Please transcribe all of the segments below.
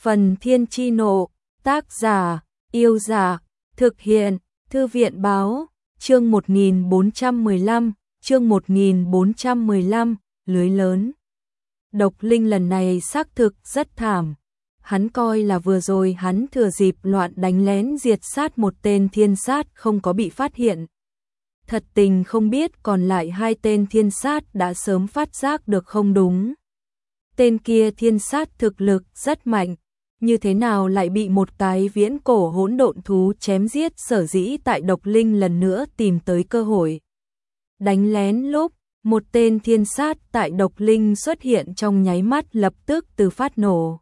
Phần Thiên Chi Nộ, tác giả, Yêu Giả, thực hiện, Thư viện Báo, chương 1415, lưới lớn. Độc Linh lần này xác thực rất thảm. Hắn coi là vừa rồi hắn thừa dịp loạn đánh lén diệt sát một tên thiên sát không có bị phát hiện. Thật tình không biết còn lại hai tên thiên sát đã sớm phát giác được không đúng. Tên kia thiên sát thực lực rất mạnh, như thế nào lại bị một cái viễn cổ hỗn độn thú chém giết, sở dĩ tại Độc Linh lần nữa tìm tới cơ hội đánh lén lúc một tên thiên sát tại Độc Linh xuất hiện trong nháy mắt lập tức từ phát nổ.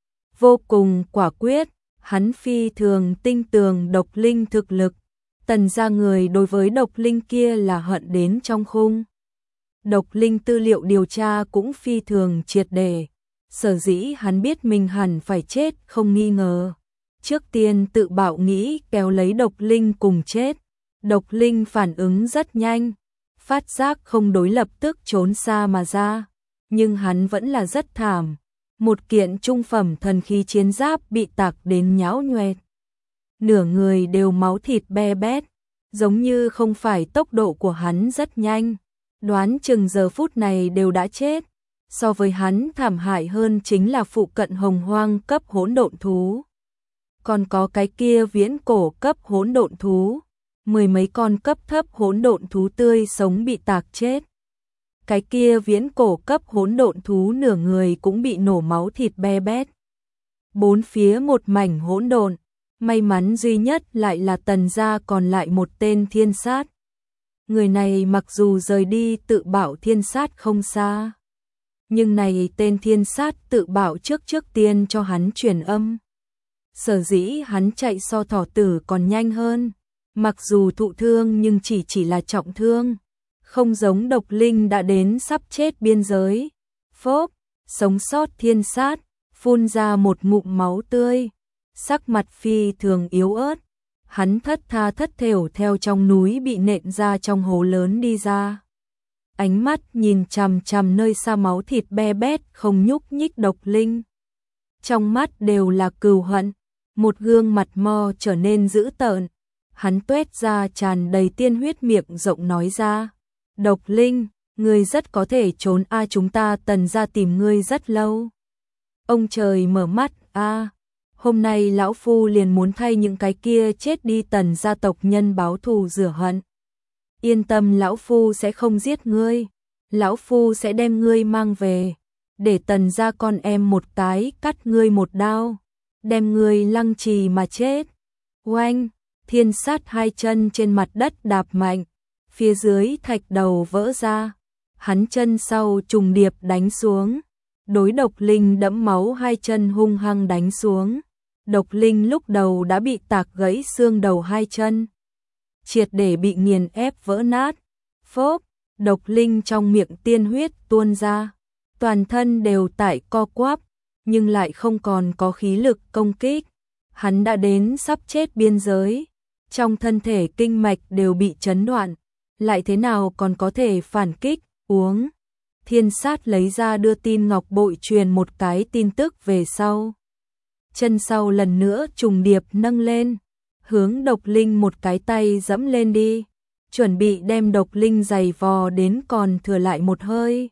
Vô cùng quả quyết, hắn phi thường tinh tường Độc Linh thực lực, Tần gia người đối với Độc Linh kia là hận đến trong khung. Độc Linh tư liệu điều tra cũng phi thường triệt để, sở dĩ hắn biết mình hẳn phải chết không nghi ngờ. Trước tiên tự bảo nghĩ kéo lấy Độc Linh cùng chết. Độc Linh phản ứng rất nhanh, phát giác không đối lập tức trốn xa mà ra, nhưng hắn vẫn là rất thảm. Một kiện trung phẩm thần khí chiến giáp bị tạc đến nhão nhoẹt, nửa người đều máu thịt be bét, giống như không phải tốc độ của hắn rất nhanh, đoán chừng giờ phút này đều đã chết. So với hắn thảm hại hơn chính là phụ cận hồng hoang cấp hỗn độn thú. Còn có cái kia viễn cổ cấp hỗn độn thú, mười mấy con cấp thấp hỗn độn thú tươi sống bị tạc chết. Cái kia viễn cổ cấp hỗn độn thú nửa người cũng bị nổ máu thịt be bét. Bốn phía một mảnh hỗn độn, may mắn duy nhất lại là Tần gia còn lại một tên thiên sát. Người này mặc dù rời đi tự bảo thiên sát không xa, nhưng này tên thiên sát tự bảo trước tiên cho hắn truyền âm. Sở dĩ hắn chạy so thỏ tử còn nhanh hơn, mặc dù thụ thương nhưng chỉ là trọng thương, không giống Độc Linh đã đến sắp chết biên giới. Phốp, sống sót thiên sát, phun ra một ngụm máu tươi, sắc mặt phi thường yếu ớt. Hắn thất tha thất thểu theo trong núi bị nện ra trong hố lớn đi ra. Ánh mắt nhìn chằm chằm nơi xa máu thịt be bét không nhúc nhích Độc Linh. Trong mắt đều là cừu hận, một gương mặt mo trở nên dữ tợn. Hắn tuét ra tràn đầy tiên huyết miệng rộng nói ra: Độc Linh, ngươi rất có thể trốn a, chúng ta Tần gia tìm ngươi rất lâu. Ông trời mở mắt a, hôm nay lão phu liền muốn thay những cái kia chết đi Tần gia tộc nhân báo thù rửa hận. Yên tâm, lão phu sẽ không giết ngươi, lão phu sẽ đem ngươi mang về, để Tần gia con em một cái cắt ngươi một đao, đem ngươi lăng trì mà chết. Oanh, thiên sát hai chân trên mặt đất đạp mạnh, phía dưới thạch đầu vỡ ra, hắn chân sau trùng điệp đánh xuống, đối Độc Linh đẫm máu hai chân hung hăng đánh xuống. Độc Linh lúc đầu đã bị tạc gãy xương đầu hai chân, triệt để bị nghiền ép vỡ nát. Phốp, Độc Linh trong miệng tiên huyết tuôn ra, toàn thân đều tại co quắp, nhưng lại không còn có khí lực công kích. Hắn đã đến sắp chết biên giới, trong thân thể kinh mạch đều bị chấn đoạn, lại thế nào còn có thể phản kích. Uống. Thiên sát lấy ra đưa tin ngọc bội truyền một cái tin tức về sau. Chân sau lần nữa trùng điệp nâng lên, hướng Độc Linh một cái tay dẫm lên đi, chuẩn bị đem Độc Linh giày vò đến còn thừa lại một hơi,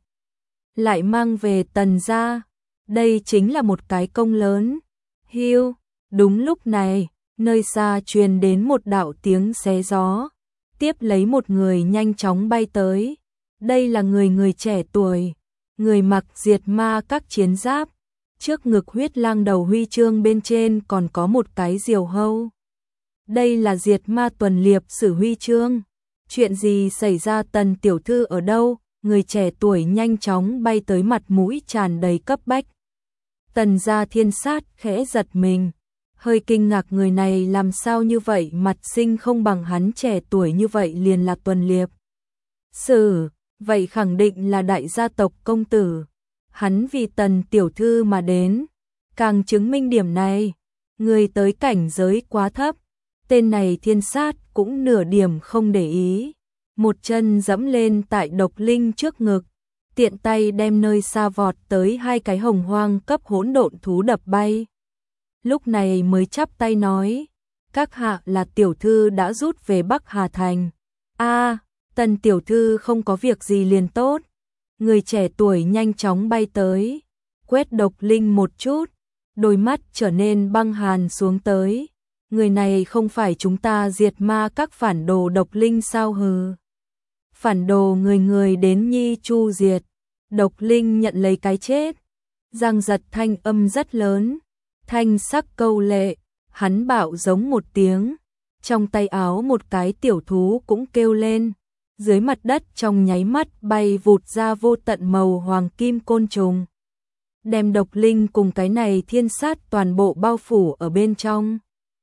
lại mang về Tần gia. Đây chính là một cái công lớn. Hiu, đúng lúc này, nơi xa truyền đến một đạo tiếng xé gió, tiếp lấy một người nhanh chóng bay tới. Đây là người trẻ tuổi, người mặc diệt ma các chiến giáp, trước ngực huyết lang đầu huy chương bên trên còn có một cái diều hâu. Đây là diệt ma tuần liệp sử huy chương. Chuyện gì xảy ra, Tần tiểu thư ở đâu? Người trẻ tuổi nhanh chóng bay tới, mặt mũi tràn đầy cấp bách. Tần gia thiên sát khẽ giật mình, hơi kinh ngạc, người này làm sao như vậy, mặt sinh không bằng hắn, trẻ tuổi như vậy liền là tuần liệp sử, vậy khẳng định là đại gia tộc công tử. Hắn vì Tần tiểu thư mà đến, càng chứng minh điểm này. Người tới cảnh giới quá thấp, tên này thiên sát cũng nửa điểm không để ý, một chân dẫm lên tại Độc Linh trước ngực, tiện tay đem nơi xa vọt tới hai cái hồng hoang cấp hỗn độn thú đập bay. lúc này mới chắp tay nói, các hạ là tiểu thư đã rút về Bắc Hà Thành. Tần tiểu thư không có việc gì liền tốt. Người trẻ tuổi nhanh chóng bay tới, quét Độc Linh một chút, đôi mắt trở nên băng hàn xuống tới. Người này không phải chúng ta diệt ma các phản đồ Độc Linh sao hừ? Phản đồ người người đến nhi chu diệt. Độc Linh nhận lấy cái chết. Giang Giật thanh âm rất lớn, thanh sắc câu lệ, hắn bạo giống một tiếng, trong tay áo một cái tiểu thú cũng kêu lên, dưới mặt đất trong nháy mắt bay vụt ra vô tận màu hoàng kim côn trùng, đem Độc Linh cùng cái này thiên sát toàn bộ bao phủ ở bên trong.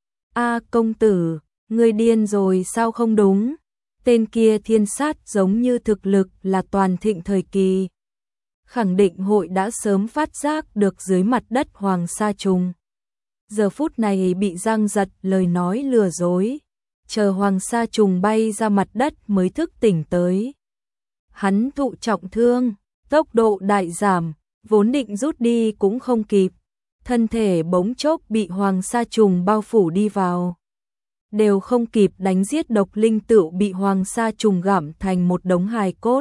Công tử, ngươi điên rồi sao không đúng? Tên kia thiên sát giống như thực lực là toàn thịnh thời kỳ. Khẳng định hội đã sớm phát giác được dưới mặt đất hoàng sa trùng. Giờ phút này bị Giang Giật lời nói lừa dối, chờ hoàng sa trùng bay ra mặt đất mới thức tỉnh tới. Hắn thụ trọng thương, tốc độ đại giảm, vốn định rút đi cũng không kịp, thân thể bỗng chốc bị hoàng sa trùng bao phủ đi vào. Đều không kịp đánh giết Độc Linh tựu bị hoàng sa trùng gặm thành một đống hài cốt.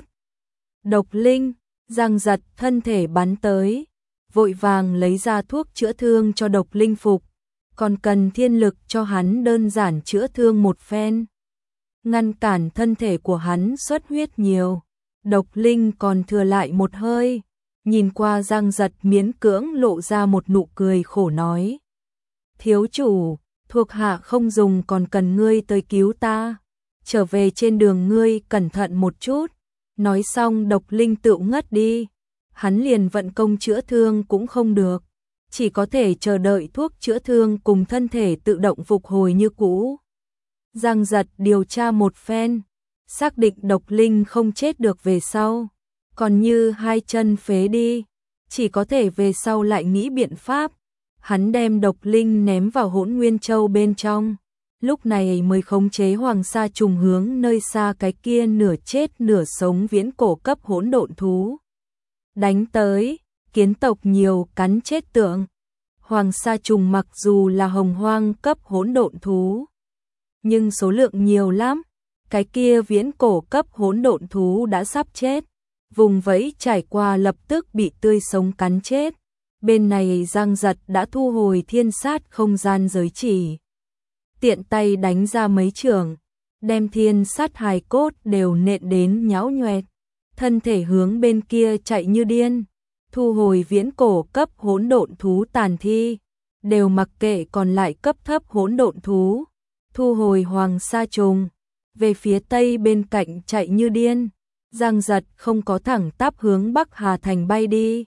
Độc Linh, Giang Giật thân thể bắn tới, vội vàng lấy ra thuốc chữa thương cho Độc Linh phục, còn cần thiên lực cho hắn đơn giản chữa thương một phen, ngăn cản thân thể của hắn xuất huyết nhiều. Độc Linh còn thừa lại một hơi, nhìn qua Giang Giật miễn cưỡng lộ ra một nụ cười khổ nói, thiếu chủ, thuộc hạ không dùng còn cần ngươi tới cứu ta, trở về trên đường ngươi cẩn thận một chút. Nói xong Độc Linh tựu ngất đi, hắn liền vận công chữa thương cũng không được, chỉ có thể chờ đợi thuốc chữa thương cùng thân thể tự động phục hồi như cũ. Giang Giật điều tra một phen, xác định Độc Linh không chết được về sau, còn như hai chân phế đi, chỉ có thể về sau lại nghĩ biện pháp. Hắn đem Độc Linh ném vào Hỗn Nguyên Châu bên trong, lúc này mới khống chế hoàng sa trùng hướng nơi xa cái kia nửa chết nửa sống viễn cổ cấp hỗn độn thú đánh tới. Kiến tộc nhiều cắn chết tượng. Hoàng sa trùng mặc dù là hồng hoang cấp hỗn độn thú, nhưng số lượng nhiều lắm. Cái kia viễn cổ cấp hỗn độn thú đã sắp chết, vùng vẫy trải qua lập tức bị tươi sống cắn chết. Bên này Giang Giật đã thu hồi thiên sát không gian giới chỉ, tiện tay đánh ra mấy trường, đem thiên sát hài cốt đều nện đến nhão nhoẹt, thân thể hướng bên kia chạy như điên, thu hồi viễn cổ cấp hỗn độn thú tàn thi, đều mặc kệ còn lại cấp thấp hỗn độn thú, thu hồi hoàng sa trùng, về phía tây bên cạnh chạy như điên. Giang Giật không có thẳng tắp hướng Bắc Hà Thành bay đi,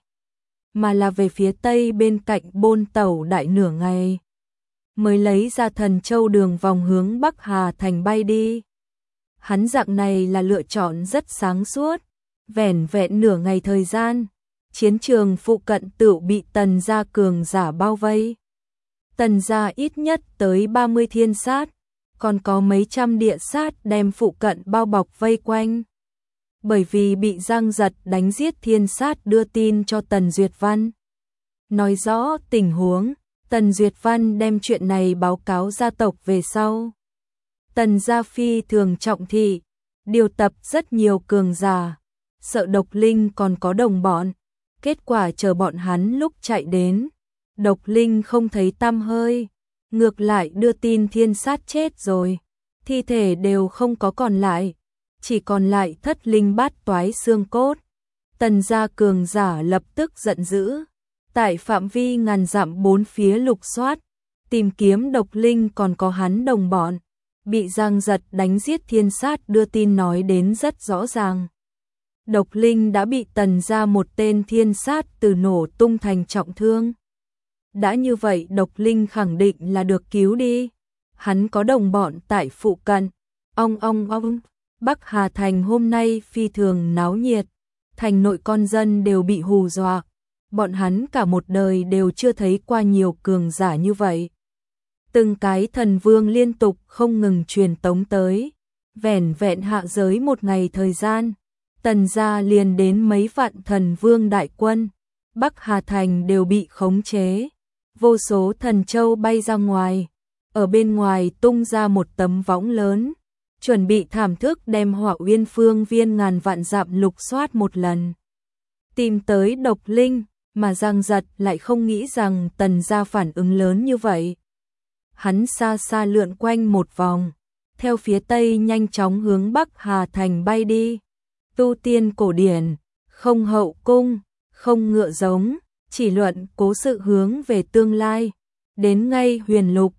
mà là về phía tây bên cạnh bôn tẩu đại nửa ngày, mới lấy ra Thần Châu đường vòng hướng Bắc Hà Thành bay đi. Hắn dạng này là lựa chọn rất sáng suốt, vẻn vẹn nửa ngày thời gian, chiến trường phụ cận tựu bị Tần gia cường giả bao vây. Tần gia ít nhất tới 30 thiên sát, còn có mấy trăm địa sát đem phụ cận bao bọc vây quanh. Bởi vì bị Giang Giật đánh giết thiên sát đưa tin cho Tần Duyệt Văn, nói rõ tình huống. Tần Duyệt Văn đem chuyện này báo cáo gia tộc về sau. Tần gia phi thường trọng thị, điều tập rất nhiều cường giả, sợ Độc Linh còn có đồng bọn. Kết quả chờ bọn hắn lúc chạy đến, Độc Linh không thấy tăm hơi, ngược lại đưa tin thiên sát chết rồi, thi thể đều không có còn lại, chỉ còn lại thất linh bát toái xương cốt. Tần gia cường giả lập tức giận dữ, tại phạm vi ngàn dặm bốn phía lục soát, tìm kiếm Độc Linh còn có hắn đồng bọn. Bị Giang Giật đánh giết thiên sát đưa tin nói đến rất rõ ràng. Độc Linh đã bị Tần gia một tên thiên sát từ nổ tung thành trọng thương. Đã như vậy Độc Linh khẳng định là được cứu đi. Hắn có đồng bọn tại phụ cận. Ong. Bắc Hà Thành hôm nay phi thường náo nhiệt. Thành nội con dân đều bị hù dọa. Bọn hắn cả một đời đều chưa thấy qua nhiều cường giả như vậy. Từng cái thần vương liên tục không ngừng truyền tống tới. Vẻn vẹn hạ giới một ngày thời gian, Tần gia liền đến mấy vạn thần vương đại quân. Bắc Hà Thành đều bị khống chế. vô số thần châu bay ra ngoài, ở bên ngoài tung ra một tấm võng lớn, chuẩn bị thảm thức đem Hỏa Uyên phương viên ngàn vạn dặm lục soát một lần. Tìm tới độc linh, mà Giang Giật lại không nghĩ rằng Tần gia phản ứng lớn như vậy. Hắn xa xa lượn quanh một vòng, theo phía tây nhanh chóng hướng Bắc Hà Thành bay đi. Tu tiên cổ điển, không hậu cung, không ngựa giống, chỉ luận cố sự hướng về tương lai. Đến ngay Huyền Lục,